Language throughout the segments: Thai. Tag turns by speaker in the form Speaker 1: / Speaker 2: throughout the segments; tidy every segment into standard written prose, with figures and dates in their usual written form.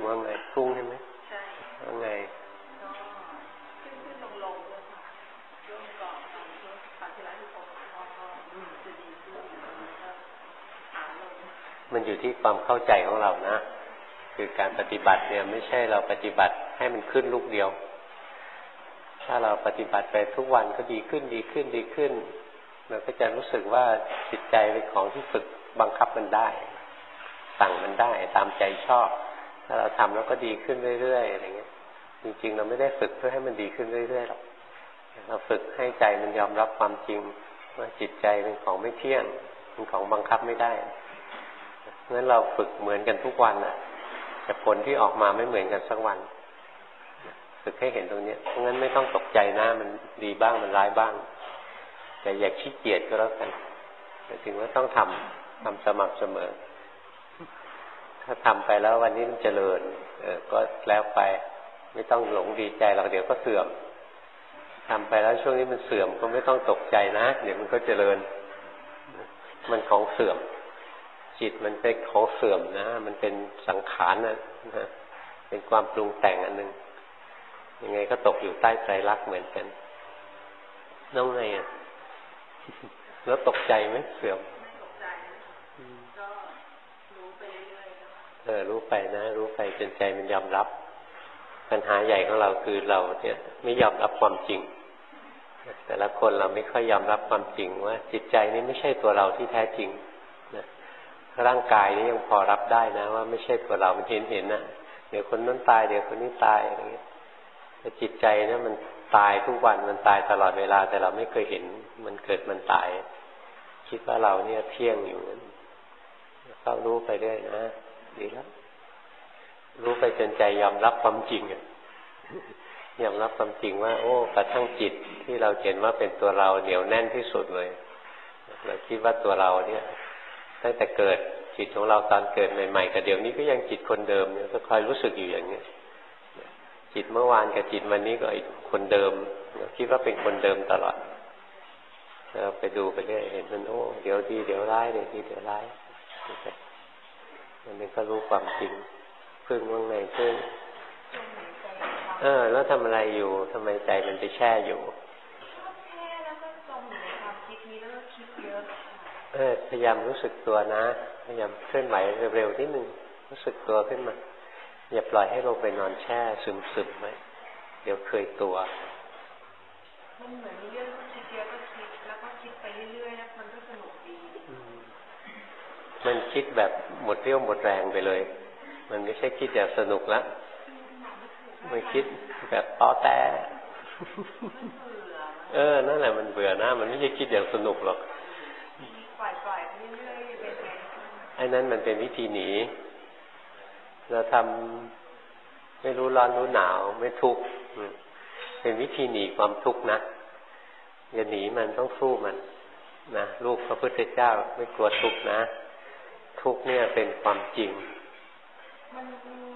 Speaker 1: ว่าไงฟุ้งใช่ไหม
Speaker 2: ใช่
Speaker 1: ว่าไง
Speaker 2: ก็ขึ้นลงด้วยค่ะช่วงก่อนตอนช่วงครั้งที่แล้วที่ผมก็จะดีขึ้นแล้วก็หาลง
Speaker 1: มันอยู่ที่ความเข้าใจของเรานะคือการปฏิบัติเนี่ยไม่ใช่เราปฏิบัติให้มันขึ้นลูกเดียวถ้าเราปฏิบัติไปทุกวันก็ดีขึ้นดีขึ้นดีขึ้นเราก็จะรู้สึกว่าจิตใจเป็นของที่ฝึกบังคับมันได้สั่งมันได้ตามใจชอบถ้าเราทำแล้วก็ดีขึ้นเรื่อยๆอะไรเงี้ยจริงๆเราไม่ได้ฝึกเพื่อให้มันดีขึ้นเรื่อยๆหรอกเราฝึกให้ใจมันยอมรับความจริงว่าจิตใจเป็นของไม่เที่ยงเป็นของบังคับไม่ได้เพราะฉะนั้นเราฝึกเหมือนกันทุกวันน่ะแต่ผลที่ออกมาไม่เหมือนกันสักวันฝึกให้เห็นตรงนี้เพราะงั้นไม่ต้องตกใจนะมันดีบ้างมันร้ายบ้างแต่อย่าขี้เกียจก็แล้วกันแต่ถึงว่าต้องทำสม่ำเสมอถ้าทำไปแล้ววันนี้มันเจริญก็แล้วไปไม่ต้องหลงดีใจหรอกเดี๋ยวก็เสื่อมทำไปแล้วช่วงนี้มันเสื่อมก็ไม่ต้องตกใจนะเดี๋ยวมันก็เจริญมันของเสื่อมจิตมันเป็นของเสื่อมนะมันเป็นสังขารนะเป็นความปรุงแต่งอันหนึ่งยังไงก็ตกอยู่ใต้ไตรลักษณ์เหมือนกันน้องไงอ่ะแล้วตกใจไหมเสื่อม
Speaker 2: ตกใจก็รู้ไปเรื่อย
Speaker 1: รู้ไปนะรู้ไปจนใจมันยอมรับปัญหาใหญ่ของเราคือเราเนี่ยไม่ยอมรับความจริงแต่ละคนเราไม่ค่อยยอมรับความจริงว่าจิตใจนี้ไม่ใช่ตัวเราที่แท้จริงนะร่างกายนี้ยังพอรับได้นะว่าไม่ใช่ตัวเรามันเห็นนะเดี๋ยวคนนั้นตายเดี๋ยวคนนี้ตายอะไรเงี้ยแต่จิตใจเนี่ยมันตายทุกวันมันตายตลอดเวลาแต่เราไม่เคยเห็นมันเกิดมันตายคิดว่าเราเนี่ยเที่ยงอยู่นั้นก็รู้ไปเรื่อยนะดีแล้วรู้ไปจนใจยอมรับความจริงยอมรับความจริงว่าโอ้กระทั่งจิตที่เราเห็นว่าเป็นตัวเราเหนียวแน่นที่สุดเลยเราคิดว่าตัวเราเนี่ยตั้งแต่เกิดจิตของเราตอนเกิดใหม่ๆกับเดี๋ยวนี้ก็ยังจิตคนเดิมเนี่ยก็คอยรู้สึกอยู่อย่างนี้จิตเมื่อวานกับจิตวันนี้ก็อีกคนเดิมคิดว่าเป็นคนเดิมตลอดเราไปดูไปเรื่อยเห็นมันโอ้เดี๋ยวดีเดี๋ยวร้ายเดี๋ยวดีเดี๋ยวร้ายมันก็รู้ความจริงพึ่งว่างในพึ่งแล้วทำอะไรอยู่ทำไมใจมันไปแช่อยู่
Speaker 2: แช่แล้วก็จมอยู่ในความคิดนี้แล้วก็คิดเยอะ
Speaker 1: พยายามรู้สึกตัวนะพยายามเคลื่อนไหวเร็วๆนิดนึงรู้สึกตัวขึ้นมาอย่าปล่อยให้ลงไปนอนแช่ซึมๆไว้เดี๋ยวเคยตัว
Speaker 2: มันเหมือนมีเรื่องคิดเยอะก็คิดแล้วก็คิดไปเรื่อยๆแล้วมันก็สนุกดี
Speaker 1: มันคิดแบบหมดเรี่ยวหมดแรงไปเลยมันไม่ใช่คิดอย่างสนุกละมันคิดแบบต้อแต้นั่นแหละมันเบื่อนะมันไม่ใช่คิดอย่างสนุกหรอก
Speaker 2: ปล่อยไปเรื่อยๆเป็นไง
Speaker 1: ไอ้นั้นมันเป็นวิธีหนีเราทำไม่รู้ร้อนรู้หนาวไม่ทุกข์เป็นวิธีหนีความทุกข์นะอย่าหนีมันต้องสู้มันนะลูกพระพุทธเจ้าไม่กลัวทุกข์นะทุกข์เนี่ยเป็นความจริง
Speaker 2: มัน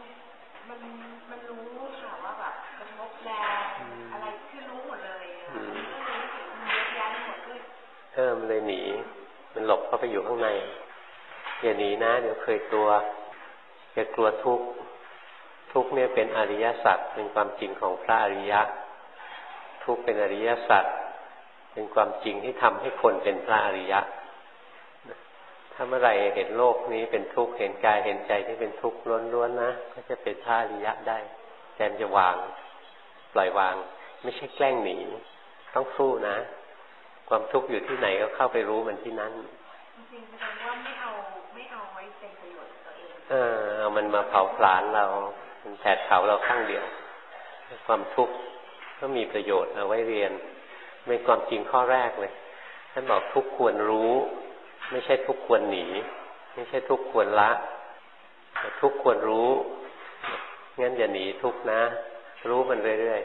Speaker 2: รู้ค่ะว่าแบบกระทบแรงอะไรคือรู้หมดเลยมันเยอะแยะหมดเลย
Speaker 1: มันเลยหนีมันหลบเข้าไปอยู่ข้างในอย่าหนีนะเดี๋ยวเคยตัวอย่ากลัวทุกข์ทุกข์เนี่ยเป็นอริยสัจเป็นความจริงของพระอริยะทุกข์เป็นอริยสัจเป็นความจริงที่ทำให้คนเป็นพระอริยะถ้าเมื่อไรเห็นโลกนี้เป็นทุกข์เห็นกายเห็นใจที่เป็นทุกข์ล้วนๆนะก็จะเป็นพระอริยะได้ใจมันจะวางปล่อยวางไม่ใช่แกล้งหนีต้องสู้นะความทุกข์อยู่ที่ไหนก็เข้าไปรู้มันที่นั้น
Speaker 2: จริงๆแสดงว่าไม่เอาไว้เป็นประโยชน์ตัวเอง
Speaker 1: เอามันมาเผาผลาญเรามันแผดเผาเราข้างเดียวความทุกข์ก็มีประโยชน์เอาไว้เรียนเป็นความจริงข้อแรกเลยท่านบอกทุกข์ควรรู้ไม่ใช่ทุกข์ควรหนีไม่ใช่ทุกข์ควรละแต่ทุกข์ควรรู้งั้นอย่าหนีทุกข์นะรู้มันเรื่อย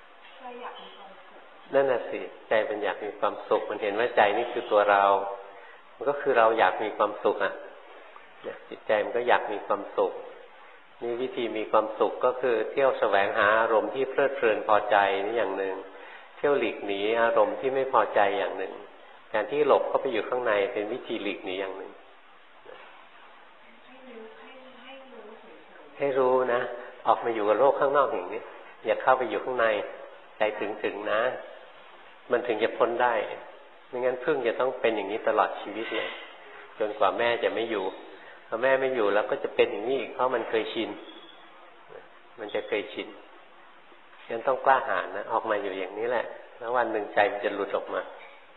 Speaker 1: ๆนั่นน่ะสิใจมันอยากมีความสุขมันเห็นว่าใจนี่คือตัวเรามันก็คือเราอยากมีความสุขอ่ะจิตใจมันก็อยากมีความสุขนี่วิธีมีความสุขก็คือเที่ยวแสวงหาอารมณ์ที่เพลิดเพลินพอใจนี่อย่างหนึ่งเที่ยวหลีกหนีอารมณ์ที่ไม่พอใจอย่างหนึ่งการที่หลบเข้าไปอยู่ข้างในเป็นวิธีหลีกหนีอย่างหนึ่งให้รู้นะออกมาอยู่กับโลกข้างนอกอย่างนี้อย่าเข้าไปอยู่ข้างในใจถึงนะมันถึงจะพ้นได้ไม่งั้นพึ่งจะต้องเป็นอย่างนี้ตลอดชีวิตเลยจนกว่าแม่จะไม่อยู่พอแม่ไม่อยู่แล้วก็จะเป็นอย่างนี้อีกเพราะมันเคยชินมันจะเคยชินงั้นต้องกล้าหาญนะออกมาอยู่อย่างนี้แหละแล้ววันหนึ่งใจมันจะหลุดออกมา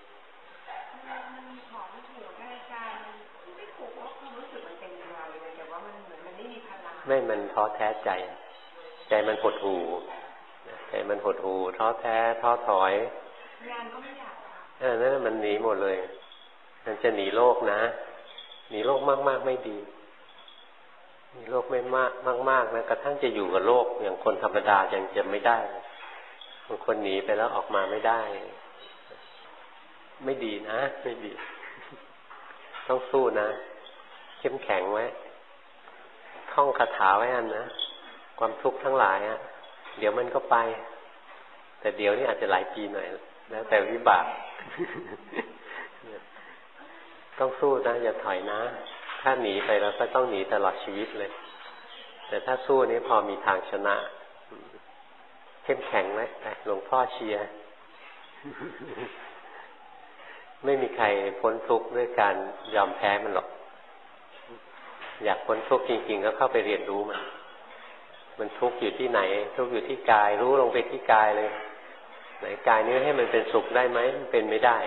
Speaker 1: ไม่มันท้อแท้ใจมันหดหู่ใจมันหดหู่ท้อแท้ท้อถอยงานก็ไม่อยากนั่นมันหนีหมดเลยมันจะหนีโลกนะหนีโลกมากๆไม่ดีหนีโลกไม่มากนะกระทั่งจะอยู่กับโลกอย่างคนธรรมดายังจะไม่ได้บางคนหนีไปแล้วออกมาไม่ได้ไม่ดีนะไม่ดีต้องสู้นะเข้มแข็งไว้ท่องคาถาไว้อันนะความทุกข์ทั้งหลายอ่ะเดี๋ยวมันก็ไปแต่เดี๋ยวนี้อาจจะหลายปีหน่อยแล้วแต่วิบากต้องสู้นะอย่าถอยนะถ้าหนีไปเราก็ต้องหนีตลอดชีวิตเลยแต่ถ้าสู้นี้พอมีทางชนะเข้มแข็งไว้หลวงพ่อเชียร์ไม่มีใครพ้นทุกข์ด้วยการยอมแพ้มันหรอกอยากพ้นทุกข์จริงๆก็เข้าไปเรียนรู้มันทุกข์อยู่ที่ไหนทุกข์อยู่ที่กายรู้ลงไปที่กายเลยไหนกายนี้ให้มันเป็นสุขได้ไหมมันเป็นไม่ได้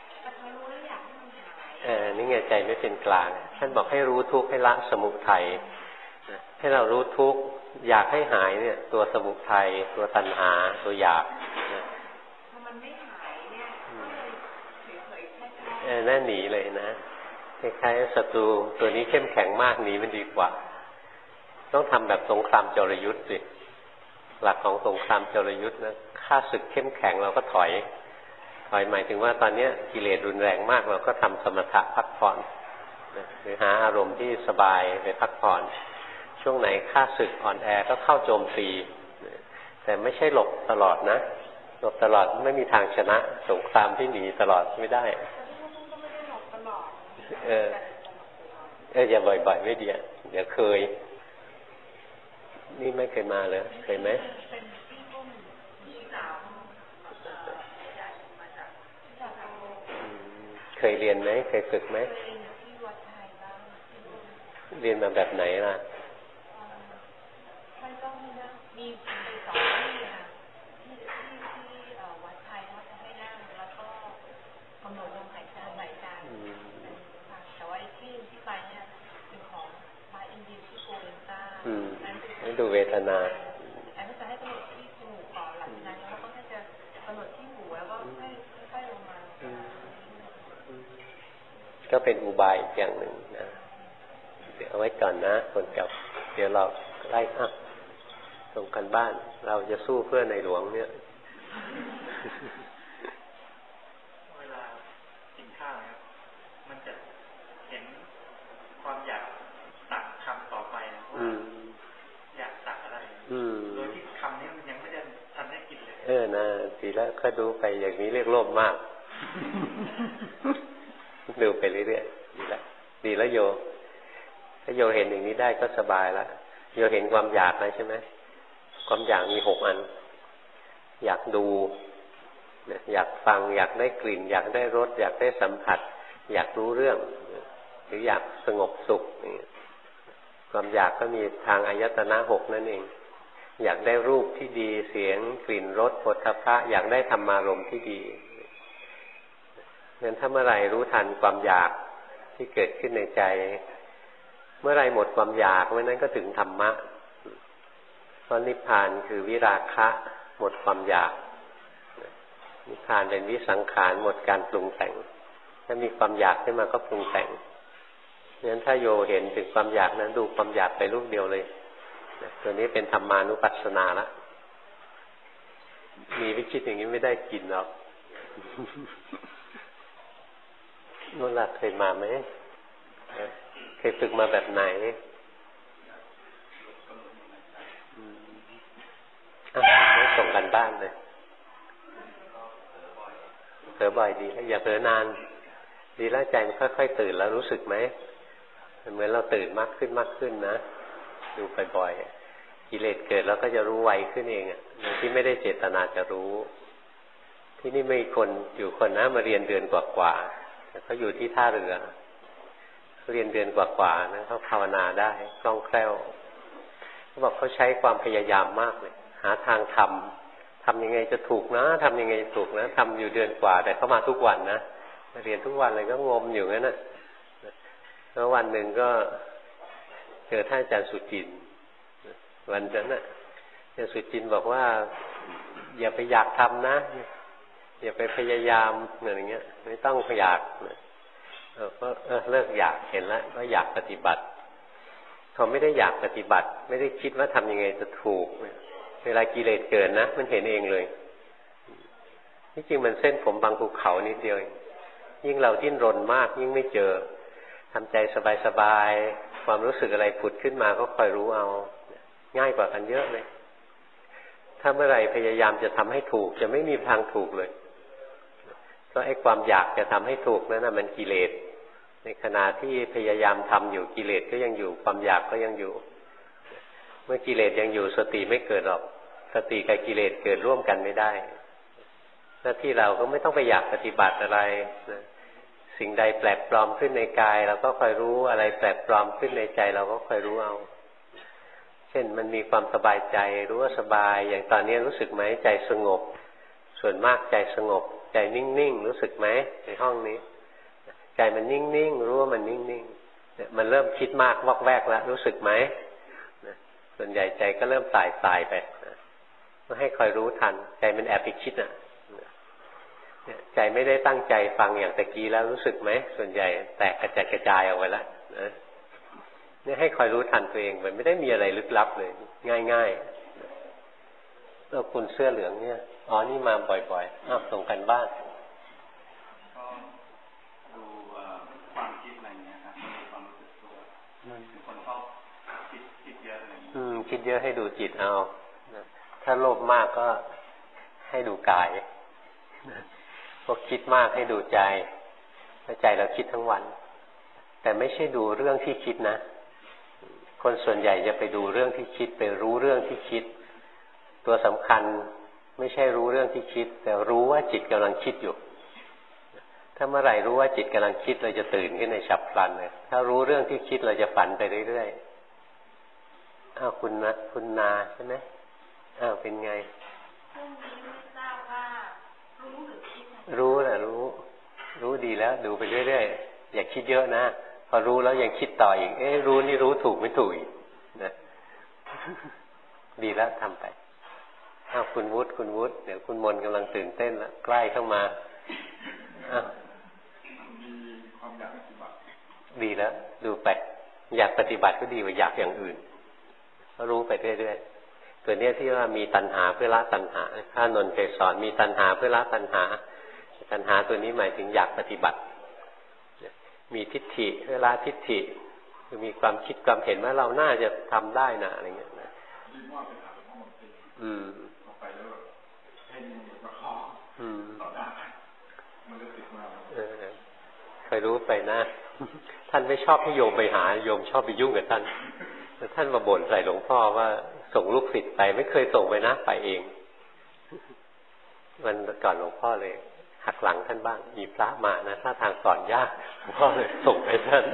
Speaker 1: นี่ไงใจไม่เป็นกลางท่านบอกให้รู้ทุกข์ให้ละสมุทัยให้เรารู้ทุกข์อยากให้หายเนี่ยตัวสมุทัยตัวตัณหาตัวอยากถ้ามันไม่หายเนี่ยเฉยๆแค่นั่นหนีเลยนะคล้ายๆศัตรูตัวนี้เข้มแข็งมากหนีมันดีกว่าต้องทำแบบสงครามจรยุทธ์สิหลักของสงครามจรยุทธ์นะฆ่าศึกเข้มแข็งเราก็ถอยหมายถึงว่าตอนนี้กิเลสรุนแรงมากเราก็ทำสมถะพักผ่อนหรือหาอารมณ์ที่สบายไปพักผ่อนช่วงไหนฆ่าศึกอ่อนแอก็เข้าโจมตีแต่ไม่ใช่หลบตลอดนะหลบตลอดไม่มีทางชนะสงครามที่หนีตลอดไม่ได้อย่าบ่อยๆไม่ดีเดี๋ยวเคยนี่ไม่เคยมาเลยเคยไหมเคยเรียนไหมเคยฝึกไหมเรียนมาแบบไหนล่ะ
Speaker 2: ท่านก็มีไปสอนที่วัดไทยเขาจะให้นั่งแล้วก็กำหนดลมหายใจแต่ว่าที่ไปเนี่ยเป็นของพระอินเดียที่โกเรนต้า
Speaker 1: ให้ดูเวทนา
Speaker 2: อันนี้จะให้กำหนดที่จมูกก่อนหลังจากนั้นแล้วก็จะกำหนดที่หูแล้วก็ค่อยลงมา
Speaker 1: ก็เป็นอุบายอย่างหนึ่งนะเดี๋ยวเอาไว้ก่อนนะคนเก่าเดี๋ยวเราไล่ส่งกันบ้านเราจะสู้เพื่อในหลวงเนี่ย
Speaker 3: เวลากินข้าวครับมันจะเห็นความอยากตักคำต่อไปว่าอยากตักอะไรโดยที่คำนี้มันยังไม่ได้ทันได้กินเลย
Speaker 1: นะทีแล้วก็ดูไปอย่างนี้เรียกโลภมากดูไปเรื่อยๆดีแล้วโยถ้าโยเห็นอย่างนี้ได้ก็สบายแล้วโยเห็นความอยากนะใช่ไหมความอยากมี6 อันอยากดูอยากฟังอยากได้กลิ่นอยากได้รสอยากได้สัมผัสอยากรู้เรื่องหรืออยากสงบสุขความอยากก็มีทางอายตนะ6นั่นเองอยากได้รูปที่ดีเสียงกลิ่นรสโผฏฐัพพะอยากได้ธรรมารมณ์ที่ดีงั้นถ้าเมื่อไรรู้ทันความอยากที่เกิดขึ้นในใจเมื่อไรหมดความอยากเมื่อนั้นก็ถึงธรรมะเพราะนิพพานคือวิราคะหมดความอยากนิพพานเป็นวิสังขารหมดการปรุงแต่งถ้ามีความอยากขึ้นมาก็ปรุงแต่งงั้นถ้าโยเห็นถึงความอยากนั้นดูความอยากไปรูปเดียวเลยตัวนี้เป็นธรรมานุปัสสนาละมีวิคิดอย่างนี้ไม่ได้กินหรอกนู่นล่ะเคยมาไหมเคยฝึกมาแบบไหนไม่ส่งกันบ้านเลยเผลอบ่อยดีแล้วอย่าเผลอนานดีแล้วใจมันค่อยๆตื่นแล้วรู้สึกไหมเหมือนเราตื่นมากขึ้นนะดูบ่อยๆกิเลสเกิดแล้วก็จะรู้ไวขึ้นเองอ่ะโดยที่ไม่ได้เจตนาจะรู้ที่นี่มีคนอยู่คนนะมาเรียนเดือนกว่าๆเขาอยู่ที่ท่าเรือเรียนเดือนกว่าๆนะเขาภาวนาได้คล่องแคล่วเขาบอกเขาใช้ความพยายามมากเลยหาทางทำยังไงจะถูกนะทำยังไงถูกนะทำอยู่เดือนกว่าแต่เขามาทุกวันนะเรียนทุกวันเลยก็งมอยู่งั้นนะแล้ววันหนึ่งก็เจอท่านอาจารย์สุจินต์วันนั้นน่ะอาจารย์สุจินต์บอกว่าอย่าไปอยากทำนะอย่าไปพยายามอย่างเงี้ยไม่ต้องอยากก็เลิกอยากเห็นแล้วก็อยากปฏิบัติเขาไม่ได้อยากปฏิบัติไม่ได้คิดว่าทำยังไงจะถูกเวลากิเลสเกิดนะมันเห็นเองเลยที่จริงมันเส้นผมบางภูเขานิดเดียวยิ่งเราดิ้นรนมากยิ่งไม่เจอทำใจสบายๆความรู้สึกอะไรผุดขึ้นมาก็คอยรู้เอาง่ายกว่ากันเยอะเลยถ้าเมื่อไหร่พยายามจะทำให้ถูกจะไม่มีทางถูกเลยเพราะไอ้ความอยากจะทำให้ถูกนั้นน่ะมันกิเลสในขณะที่พยายามทำอยู่กิเลสก็ยังอยู่ความอยากก็ยังอยู่เมื่อกิเลสยังอยู่สติไม่เกิดหรอกสติกับกิเลสเกิดร่วมกันไม่ได้หน้าที่เราก็ไม่ต้องไปอยากปฏิบัติอะไรนะสิ่งใดแปลกปลอมขึ้นในกายเราก็คอยรู้อะไรแปลกปลอมขึ้นในใจเราก็คอยรู้เอาเช่นมันมีความสบายใจรู้ว่าสบายอย่างตอนนี้รู้สึกไหมใจสงบส่วนมากใจสงบใจนิ่งๆรู้สึกไหมในห้องนี้ใจมันนิ่งๆรู้ว่ามันนิ่งๆมันเริ่มคิดมากวอกแวกแล้วรู้สึกไหมส่วนใหญ่ใจก็เริ่มตายไปก็ให้คอยรู้ทันใจมันแอบไปคิดใจไม่ได้ตั้งใจฟังอย่างตะกี้แล้วรู้สึกไหมส่วนใหญ่แตกกระจายออกไปแล้วนะนี่ให้คอยรู้ทันตัวเองมันไม่ได้มีอะไรลึกลับเลยง่ายๆแล้วคุณเสื้อเหลืองเนี่ยอ๋อนี่มาบ่อยๆส่งกันบ้าน
Speaker 3: ก็ดูความคิดอะไรเงี้ยครับความรู้สึกตัวคนชอบคิดเยอะอะไรอย่างเงี้ย
Speaker 1: คิดเยอะให้ดูจิตเอาถ้าโลภมากก็ให้ดูกายพวกคิดมากให้ดูใจใจเราคิดทั้งวันแต่ไม่ใช่ดูเรื่องที่คิดนะคนส่วนใหญ่จะไปดูเรื่องที่คิดไปรู้เรื่องที่คิดตัวสำคัญไม่ใช่รู้เรื่องที่คิดแต่รู้ว่าจิตกำลังคิดอยู่ถ้าเมื่อไหร่รู้ว่าจิตกำลังคิดเราจะตื่นขึ้นในฉับพลันเลยถ้ารู้เรื่องที่คิดเราจะฝันไปเรื่อยๆคุณนาใช่ไหมเป็นไงรู้นะรู้ดีแล้วดูไปเรื่อยๆอย่าคิดเยอะนะพอรู้แล้วยังคิดต่ออีกรู้นี่รู้ถูกไม่ถูกอีกนะดีแล้วทำไปคุณวุฒิเดี๋ยวคุณมนกำลังตื่นเต้นแล้วใกล้เข้ามา
Speaker 3: มีความอยากปฏิบัติ
Speaker 1: ดีแล้วดูไปอยากปฏิบัติก็ดีกว่าอยากอย่างอื่นก็รู้ไปเรื่อยๆตัวนี้ที่ว่ามีตัณหาเพื่อละตัณหาถ้านนท์เคยสอนมีตัณหาเพื่อละตัณหาตัวนี้หมายถึงอยากปฏิบัติมีทิฏฐิเวลาทิฏฐิคือมีความคิดความเห็นว่าเราน่าจะทำได้นะอะไรเงี้ยนะ
Speaker 3: ไปแล้วให้มาขอมันก็ติดมา
Speaker 1: เคยรู้ไปนะท่านไม่ชอบให้โยมไปหาโยมชอบไปยุ่งกับท่านแต่ท่านมาบ่นใส่หลวงพ่อว่าส่งลูกศิษย์ไปไม่เคยส่งไปนะไปเองวันก่อนหลวงพ่อเลยหักหลังท่านบ้างมีพระมานะถ้าทางสอนยากหลวงพ่อเลยส่งไปท่าน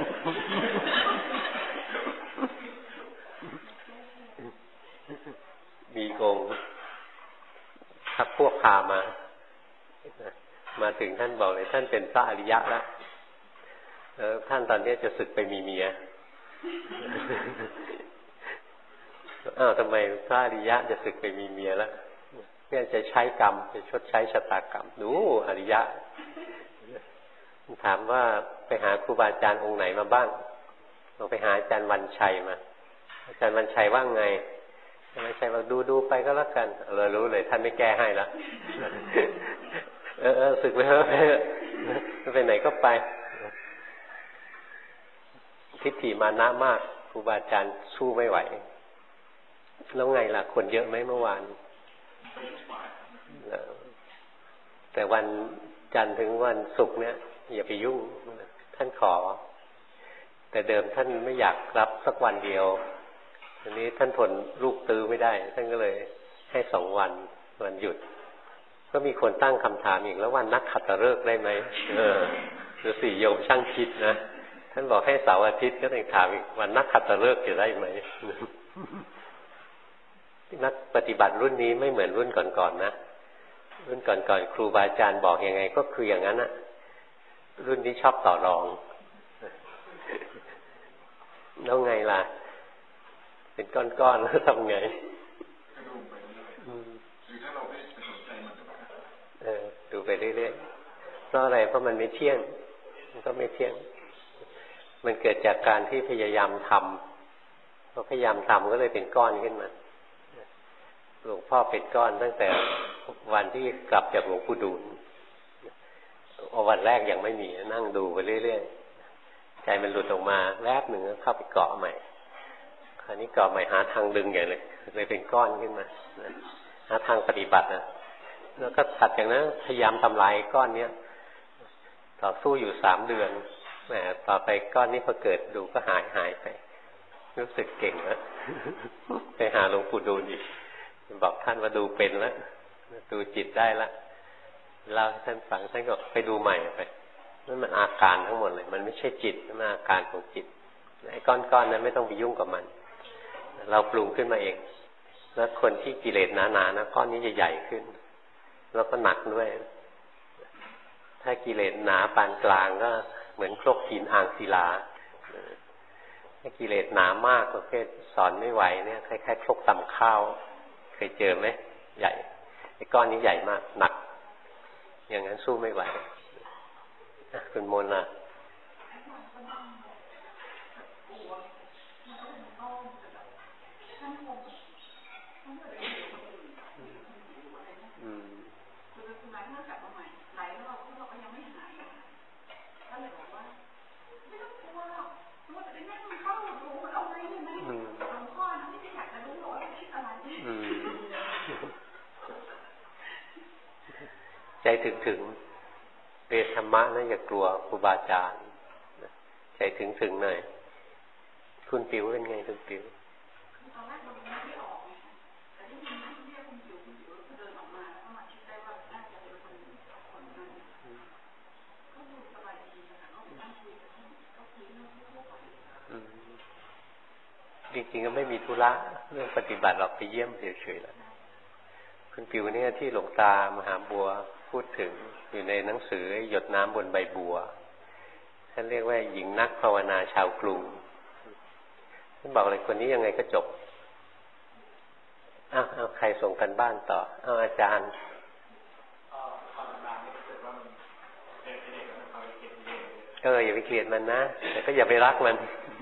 Speaker 1: มีโกงทักพวกพามาถึงท่านบอกเลยท่านเป็นพระอริยะแล้วท่านตอนนี้จะสึกไปมีเมียทำไมพระอริยะจะสึกไปมีเมียแล้วเพื่อจะใช้กรรมจะชดใช้ชะตากรรมดูอริยะถามว่าไปหาครูบาอาจารย์องค์ไหนมาบ้างลองไปหาอาจารย์วันชัยมาอาจารย์วันชัยว่าไงอาจารย์วันชัยบอกดูไปก็แล้วกันเรารู้เลยท่านไม่แก้ให้แล้วสึกไปเถอะไปไหนก็ไปทิฏฐิมานะมากครูบาอาจารย์สู้ไม่ไหวแล้วไงล่ะคนเยอะไหมเมื่อวานแต่วันจันทร์ถึงวันศุกร์เนี่ยอย่าไปยุ่งท่านขอแต่เดิมท่านไม่อยากรับสักวันเดียวทีนี้ท่านทนลูกตื้อไม่ได้ท่านก็เลยให้2 วันหยุดก็มีคนตั้งคำถามอีกแล้ววันนักขัตฤกษ์ได้ไหมดูสิโยมช่างคิดนะท่านบอกให้เสาร์อาทิตย์ก็ต้องถามอีกวันนักขัตฤกษ์จะได้ไหมนักปฏิบัติรุ่นนี้ไม่เหมือนรุ่นก่อนๆนะรุ่นก่อนๆครูบาอาจารย์บอกยังไงก็คืออย่างนั้นนะรุ่นนี้ชอบต่อรองแล้วไงล่ะเป็นก้อนๆแล้วทำไงดูไปเรื่อยๆเพราะอะไรเพราะมันไม่เที่ยงมันก็ไม่เที่ยงมันเกิดจากการที่พยายามทำพอพยายามทำก็เลยเป็นก้อนขึ้นมาหลวงพ่อเป็นก้อนตั้งแต่วันที่กลับจากหลวงปู่ดูลวันแรกยังไม่มีนั่งดูไปเรื่อยๆใจมันหลุดออกมาแวบหนึ่งก็เข้าไปเกาะใหม่คราวนี้เกาะใหม่หาทางดึงใหญ่เลยเป็นก้อนขึ้นมาหาทางปฏิบัตินะแล้วก็ถัดจากนั้นพยายามทำลายก้อนนี้ต่อสู้อยู่3 เดือนแหมต่อไปก้อนนี้พอเกิดดูก็หายไปรู้สึกเก่งแล้วไปหาหลวงปู่ดูลอีกบอกท่านว่าดูเป็นแล้วดูจิตได้แล้วเล่าให้ท่านฟังท่านก็ไปดูใหม่ไปนั่นมันอาการทั้งหมดเลยมันไม่ใช่จิตมันอาการของจิตไอ้ก้อนนั้นไม่ต้องไปยุ่งกับมันเราปรุงขึ้นมาเองแล้วคนที่กิเลสหนาๆนะก้อนนี้จะใหญ่ขึ้นแล้วก็หนักด้วยถ้ากิเลสหนาปานกลางก็เหมือนครกหินอ่างศิลาถ้ากิเลสหนามากประเภทสอนไม่ไหวเนี่ยคล้ายๆครกตำข้าวเคยเจอไหมใหญ่ไอ้ก้อนนี้ใหญ่มากหนักอย่างนั้นสู้ไม่ไหวคุณมนต์ล่ะใจถึงเรียนธรรมะนะอย่ากลัวครูบาอาจารย์ใจถึงหน่อยคุณปิ๋วเป็นไงคุณปิ๋วจริงๆก็ไม่มีธุระเรื่องปฏิบัติเราไปเยี่ยมเฉยๆแล้วคุณปิ๋วเนี่ยที่หลวงตามหาบัวพูดถึงอยู่ในหนังสือหยดน้ำบนใบบัวท่านเรียกว่าหญิงนักภาวนาชาวกรุงท่านบอกเลยคนนี้ยังไงก็จบเอาใครส่งกันบ้านต่อเอาอาจารย์อย่าไปเกลียดมันนะแต่ก็อย่าไปรักมัน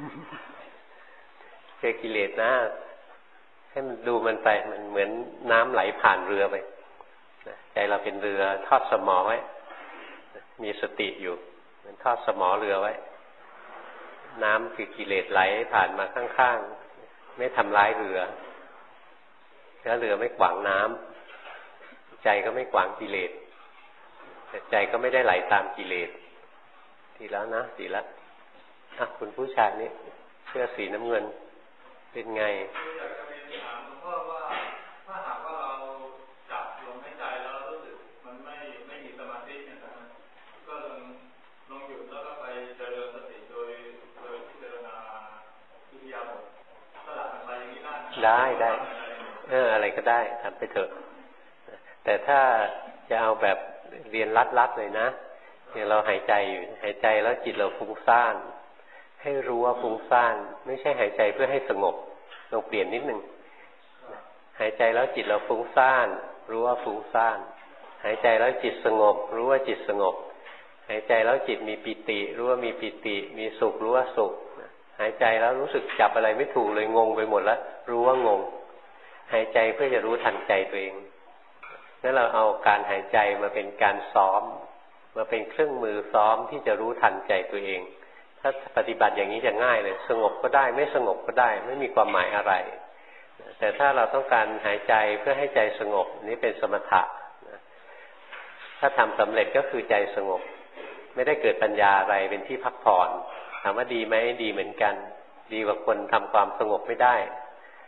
Speaker 1: เจอกิเลสนะให้มันดูมันไปมันเหมือนน้ำไหลผ่านเรือไปใจเราเป็นเรือทอดสมอไว้มีสติอยู่มันทอดสมอเรือไว้น้ำคือกิเลสไหลผ่านมาข้างๆไม่ทำร้ายเรือแล้วเรือไม่ขวางน้ำใจก็ไม่ขวางกิเลสแต่ใจก็ไม่ได้ไหลตามกิเลสดีแล้วนะดีแล้วคุณผู้ชายนี่เสื้อสีน้ำเงินเป็นไงได้อะไรก็ได้ทำไปเถอะแต่ถ้าจะเอาแบบเรียนลัดเลยนะอย่างเราหายใจอยู่หายใจแล้วจิตเราฟุ้งซ่านให้รู้ว่าฟุ้งซ่านไม่ใช่หายใจเพื่อให้สงบลองเปลี่ยนนิดนึงหายใจแล้วจิตเราฟุ้งซ่านรู้ว่าฟุ้งซ่านหายใจแล้วจิตสงบรู้ว่าจิตสงบหายใจแล้วจิตมีปิติรู้ว่ามีปิติมีสุขรู้ว่าสุขหายใจแล้วรู้สึกจับอะไรไม่ถูกเลยงงไปหมดแล้วรู้ว่างงหายใจเพื่อจะรู้ทันใจตัวเองงั้นเราเอาการหายใจมาเป็นการซ้อมมาเป็นเครื่องมือซ้อมที่จะรู้ทันใจตัวเองถ้าปฏิบัติอย่างนี้จะง่ายเลยสงบก็ได้ไม่สงบก็ได้ไม่มีความหมายอะไรแต่ถ้าเราต้องการหายใจเพื่อให้ใจสงบนี่เป็นสมถะถ้าทำสำเร็จก็คือใจสงบไม่ได้เกิดปัญญาอะไรเป็นที่พักผ่อนถามว่าดีไหมดีเหมือนกันดีกว่าคนทำความสงบไม่ได้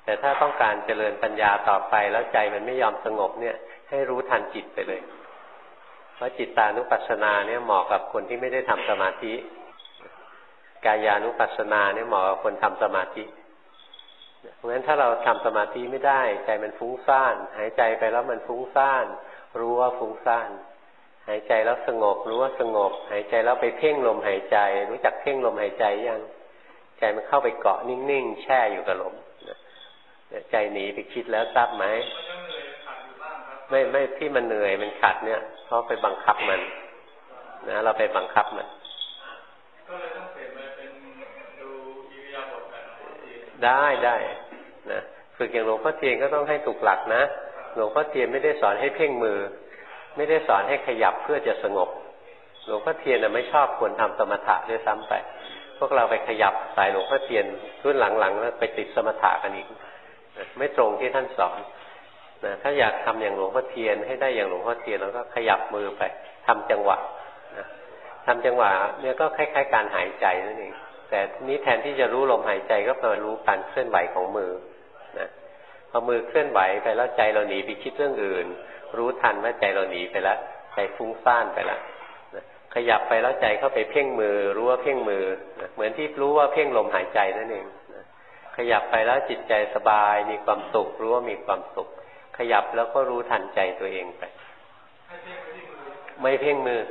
Speaker 1: แต่ถ้าต้องการเจริญปัญญาต่อไปแล้วใจมันไม่ยอมสงบเนี่ยให้รู้ทันจิตไปเลยเพราะจิตตานุปัสสนาเนี่ยเหมาะกับคนที่ไม่ได้ทำสมาธิกายานุปัสสนาเนี่ยเหมาะกับคนทำสมาธิเพราะฉะนั้นถ้าเราทำสมาธิไม่ได้ใจมันฟุ้งซ่านหายใจไปแล้วมันฟุ้งซ่านรู้ว่าฟุ้งซ่านหายใจแล้วสงบรู้ว่าสงบหายใจแล้วไปเพ่งลมหายใจรู้จักเพ่งลมหายใจยังใจมันเข้าไปเกาะนิ่งๆแช่อยู่กับลมใจหนีไปคิดแล้วทราบไหมไม่ที่มันเหนื่อยมันขัดเนี่ยเพราะไปบังคับมันนะเราไปบังคับมันก็เลยต้องเปลี่ยนมาเป็นดูอิริยาบถแบบได้นะฝึกอย่างหลวงพ่อเทียนก็ต้องให้ถูกหลักนะหลวงพ่อเทียนไม่ได้สอนให้เพ่งมือไม่ได้สอนให้ขยับเพื่อจะสงบหลวงพ่อเทียนไม่ชอบควรทำสมถะด้วยซ้ำไปพวกเราไปขยับสายหลวงพ่อเทียนรุ่นหลังๆแล้วไปติดสมถะกันอีกไม่ตรงที่ท่านสอนนะถ้าอยากทำอย่างหลวงพ่อเทียนให้ได้อย่างหลวงพ่อเทียนเราก็ขยับมือไปทำจังหวะนะทำจังหวะเนี่ยก็คล้ายๆการหายใจนั่นเองแต่นี้แทนที่จะรู้ลมหายใจก็มารู้การเคลื่อนไหวของมือนะพอมือเคลื่อนไหวไปแล้วใจเราหนีไปคิดเรื่องอื่นรู้ทันว่าใจเราหนีไปแล้วใจฟุ้งซ่านไปแล้วนะขยับไปแล้วใจเข้าไปเพ่งมือรู้ว่าเพ่งมือนะเหมือนที่รู้ว่าเพ่งลมหายใจนั่นเองนะขยับไปแล้วจิตใจสบายมีความสุขรู้ว่ามีความสุขขยับแล้วก็รู้ทันใจตัวเองไปไม่เพ่งมือ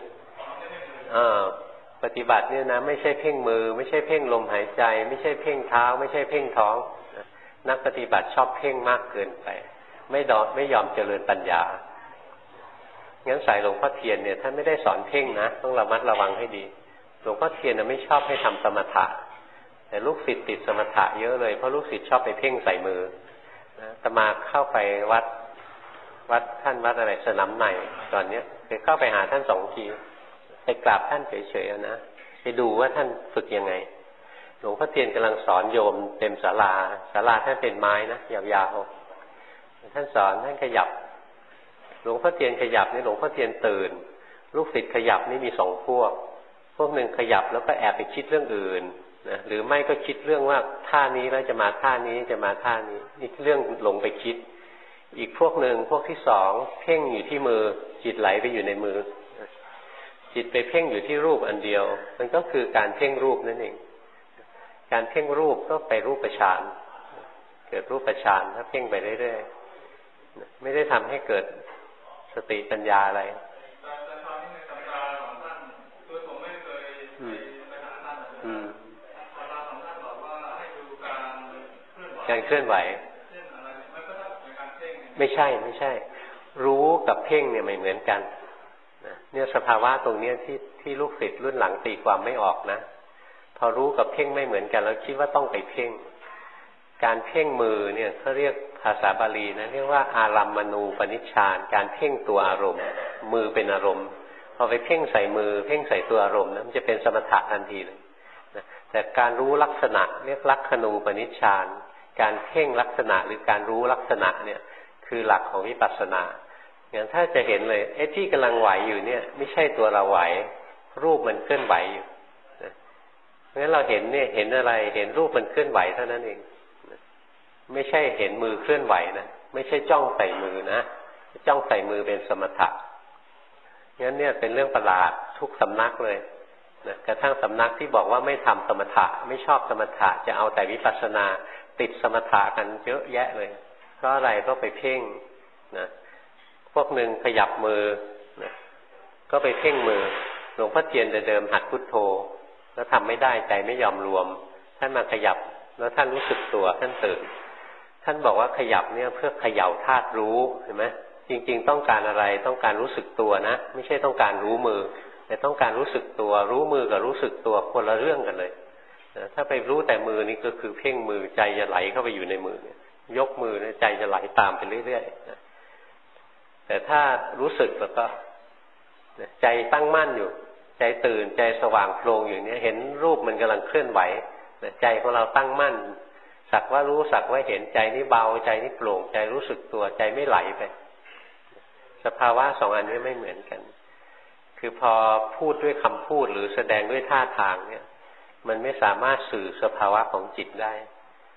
Speaker 1: ปฏิบัติเนี่ยนะไม่ใช่เพ่งมือไม่ใช่เพ่งลมหายใจไม่ใช่เพ่งเท้าไม่ใช่เพ่งท้องนักปฏิบัติชอบเพ่งมากเกินไปไม่ยอมเจริญปัญญางั้นสายหลวงพ่อเทียนเนี่ยท่านไม่ได้สอนเพ่งนะต้องระมัดระวังให้ดีหลวงพ่อเทียนไม่ชอบให้ทำสมถะแต่ลูกศิษย์ติดสมถะเยอะเลยเพราะลูกศิษย์ชอบไปเพ่งใส่มือนะอาตมาเข้าไปวัดท่านวัดอะไรสนามในตอนเนี้ยเคยเข้าไปหาท่าน2 ทีไปกราบท่านเฉยๆนะไปดูว่าท่านฝึกยังไงหลวงพ่อเทียนกำลังสอนโยมเต็มศาลาท่านเป็นไม้นะยาวๆท่านสอนท่านขยับหลวงพ่อเทียนขยับนี่หลวงพ่อเทียนตื่นลูกศิษย์ขยับนี่มี2 พวกหนึ่งขยับแล้วก็แอบไปคิดเรื่องอื่นนะหรือไม่ก็คิดเรื่องว่าท่านี้แล้วจะมาท่านี้จะมาท่านี้นี่เรื่องหลงไปคิดอีกพวกหนึ่งพวกที่2เพ่งอยู่ที่มือจิตไหลไปอยู่ในมือจิตไปเพ่งอยู่ที่รูปอันเดียวมันก็คือการเพ่งรูปนั่นเองการเพ่งรูปก็ไปรูปฌานเกิดรูปฌานถ้าเพ่งไปเรื่อยๆไม่ได้ทำให้เกิดสติปัญญาอะไรการเคลื่อนไหวไม่ใช่รู้กับเพ่งเนี่ยไม่เหมือนกันเนี่ยสภาวะตรงนี้ที่ลูกศิษย์รุ่นหลังตีความไม่ออกนะพอรู้กับเพ่งไม่เหมือนกันแล้วคิดว่าต้องไปเพ่งการเพ่งมือเนี่ยเขาเรียกภาษาบาลีนะเรียกว่าอารัมมณูปนิชฌานการเพ่งตัวอารมณ์มือเป็นอารมณ์พอไปเพ่งใส่มือเพ่งใส่ตัวอารมณ์นะมันจะเป็นสมถะทันทีเลยนะแต่การรู้ลักษณะเรียกลักขณูปนิชฌานการเพ่งลักษณะหรือการรู้ลักษณะเนี่ยคือหลักของวิปัสสนาอย่างถ้าจะเห็นเลยไอ้ที่กำลังไหวอยู่เนี่ยไม่ใช่ตัวเราไหวรูปมันเคลื่อนไหวอยู่เพราะฉะนั้นเราเห็นเนี่ยเห็นอะไรเห็นรูปมันเคลื่อนไหวเท่านั้นเองไม่ใช่เห็นมือเคลื่อนไหวนะไม่ใช่จ้องใส่มือนะจ้องใส่มือเป็นสมถะงั้นเนี่ยเป็นเรื่องประหลาดทุกสำนักเลยนะกระทั่งสำนักที่บอกว่าไม่ทำสมถะไม่ชอบสมถะจะเอาแต่วิปัสสนาติดสมถะกันเยอะแยะเลยเพราะอะไรก็ไปเพ่งนะพวกหนึ่งขยับมือนะก็ไปเพ่งมือหลวงพ่อเทียนเดิมหัดพุทโธแล้วทำไม่ได้ใจไม่ยอมรวมท่านมาขยับแล้วท่านรู้สึกตัวท่านตื่นท่านบอกว่าขยับเนี่ยเพื่อเขย่าธาตุรู้เห็นไหมจริงๆต้องการอะไรต้องการรู้สึกตัวนะไม่ใช่ต้องการรู้มือแต่ต้องการรู้สึกตัวรู้มือกับรู้สึกตัวคนละเรื่องกันเลยถ้าไปรู้แต่มือนี่ก็คือเพ่งมือใจจะไหลเข้าไปอยู่ในมือยกมือเนี่ยใจจะไหลตามไปเรื่อยๆแต่ถ้ารู้สึกแล้วก็ใจตั้งมั่นอยู่ใจตื่นใจสว่างโพลงอย่างนี้เห็นรูปมันกำลังเคลื่อนไหวใจของเราตั้งมั่นสักว่ารู้สักว่าเห็นใจนี่เบาใจนี่โปร่งใจรู้สึกตัวใจไม่ไหลไปสภาวะ2 อันนี้ไม่เหมือนกันคือพอพูดด้วยคำพูดหรือแสดงด้วยท่าทางเนี่ยมันไม่สามารถสื่อสภาวะของจิตได้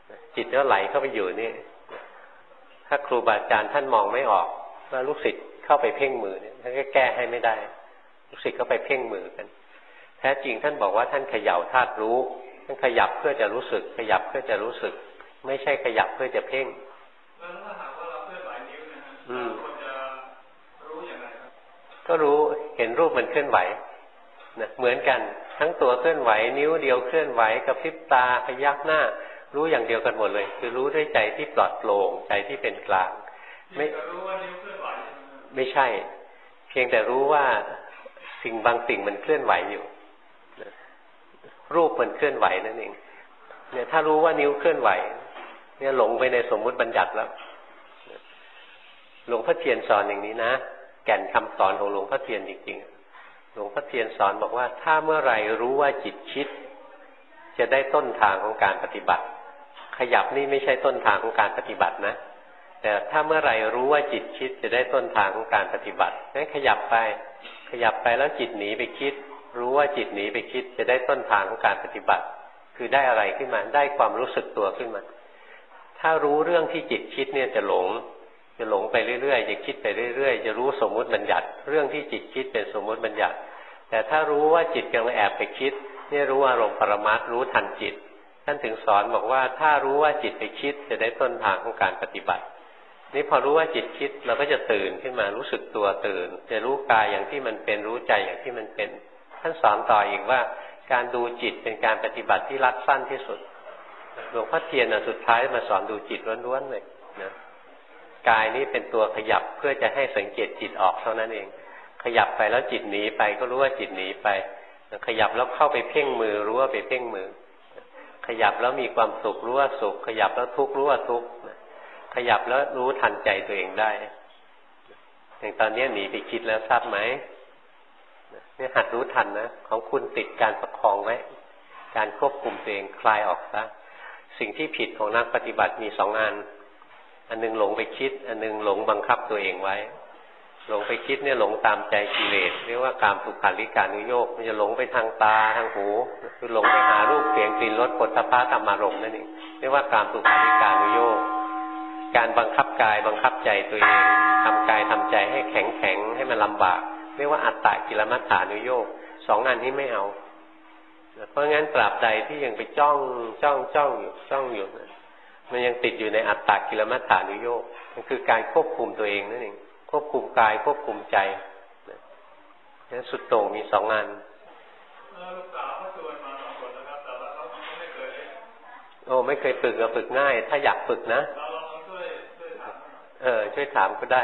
Speaker 1: จิตก็ไหลเข้าไปอยู่นี่ถ้าครูบาอาจารย์ท่านมองไม่ออกว่าลูกศิษย์เข้าไปเพ่งมือเนี่ยท่านก็แก้ให้ไม่ได้ลูกศิษย์ก็ไปเพ่งมือกันแท้จริงท่านบอกว่าท่านเขย่าธาตุรู้ท่านขยับเพื่อจะรู้สึกขยับเพื่อจะรู้สึกไม่ใช่ขยับเพื่อจะเพ่ง
Speaker 3: แล้วถ้าหากว่าเราเคลื่อนไหวนิ้วนะฮะเราควรจะรู้อย่างไรครับ
Speaker 1: ก็รู้เห็นรูปมันเคลื่อนไหวนะเหมือนกันทั้งตัวเคลื่อนไหวนิ้วเดียวเคลื่อนไหวกระพริบตาพยักหน้ารู้อย่างเดียวกันหมดเลยคือรู้ด้วยใจที่ปลอดโปร่งใจที่เป็นกลาง
Speaker 3: ไม่รู้ว่านิ้วเคลื่อนไหว
Speaker 1: ไม่ใช่เพียงแต่รู้ว่าสิ่งบางสิ่งมันเคลื่อนไหวอยู่รูปมันเคลื่อนไหวนั่นเองเนี่ยถ้ารู้ว่านิ้วเคลื่อนไหวเนี่ยหลงไปในสมมุติบัญญัติแล้วหลวงพ่อเทียนสอนอย่างนี้นะแก่นคำสอนของหลวงพ่อเทียนจริงๆหลวงพ่อเทียนสอนบอกว่าถ้าเมื่อไหร่รู้ว่าจิตคิดจะได้ต้นทางของการปฏิบัติขยับนี่ไม่ใช่ต้นทางของการปฏิบัตินะแต่ถ้าเมื่อไหร่รู้ว่าจิตคิดจะได้ต้นทางของการปฏิบัติงั้นขยับไปแล้วจิตหนีไปคิดรู้ว่าจิตหนีไปคิดจะได้ต้นทางของการปฏิบัติคือได้อะไรขึ้นมาได้ความรู้สึกตัวขึ้นมาถ้ารู้เรื่องที่จิตคิดเนี่ยจะหลงไปเรื่อยๆจะคิดไปเรื่อยๆจะรู้สมมุติบัญญัติเรื่องที่จิตคิดเป็นสมมุติบัญญัติแต่ถ้ารู้ว่าจิตกำลังแอบไปคิดเนี่ยรู้อารมณ์ปรมัตถ์รู้ทันจิตท่านถึงสอนบอกว่าถ้ารู้ว่าจิตไปคิดจะได้ต้นทางของการปฏิบัตินี่พอรู้ว่าจิตคิดเราก็จะตื่นขึ้นมารู้สึกตัวตื่นจะรู้กายอย่างที่มันเป็นรู้ใจอย่างที่มันเป็นท่านสอนต่ออีกว่าการดูจิตเป็นการปฏิบัติที่รัดสั้นที่สุดหลวงพ่อเทียนสุดท้ายมาสอนดูจิตล้วนๆเลยนะกายนี้เป็นตัวขยับเพื่อจะให้สังเกตจิตออกเท่านั้นเองขยับไปแล้วจิตหนีไปก็รู้ว่าจิตหนีไปขยับแล้วเข้าไปเพ่งมือรู้ว่าไปเพ่งมือขยับแล้วมีความสุขรู้ว่าสุขขยับแล้วทุกข์รู้ว่าทุกข์ขยับแล้วรู้ทันใจตัวเองได้อย่างตอนนี้หนีไปคิดแล้วทราบไหมเนี่ยหัดรู้ทันนะของคุณติดการประคองไว้การควบคุมตัวเองคลายออกซะสิ่งที่ผิดของนักปฏิบัติมีสองอันนึงหลงไปคิดอันนึงหลงบังคับตัวเองไว้หลงไปคิดเนี่ยหลงตามใจกิเลสเรียกว่ากามสุขันธิกานุโยคมันจะหลงไปทางตาทางหูคือหลงไปหารูปเสียงกลิ่นรสโผฏฐัพพะธรรมารมณ์นั่นเองเรียกว่ากามสุขันธิกานุโยคการบังคับกายบังคับใจตัวเองทำกายทำใจให้แข็งให้มันลำบากเรียกว่าอัตตกิลมัฏฐานุโยคสองอันนี้ไม่เอาเพราะงั้นตราบใดที่ยังไปจ้องอยู่มันยังติดอยู่ในอัตตกิลมัฏฐานุโยคมันคือการควบคุมตัวเองนั่นเองควบคุมกายควบคุมใจนั้นสุดโต่งมีสองอันลูกสาวเขาชวนมา2 คนนะครับแต่ว่าเขาไม่เคยไม่เคยฝึกก็ฝึกง่ายถ้าอยากฝึกนะเราลองช่วยถามช่วยถามก็ได้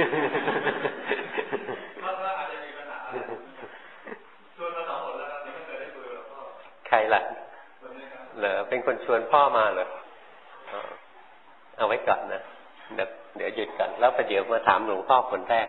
Speaker 1: เพราะว่าอาจจะมีปัญหาชวนมา2 คนแล้วครับยังไม่เคยได้คุยกับพ่อใครล่ะเหรอเป็นคนชวนพ่อมาเหรอเอาไว้ก่อนนะเดี๋ยวหยุดกันแล้วประเดี๋ยวมาถามหลวงพ่อคนแรก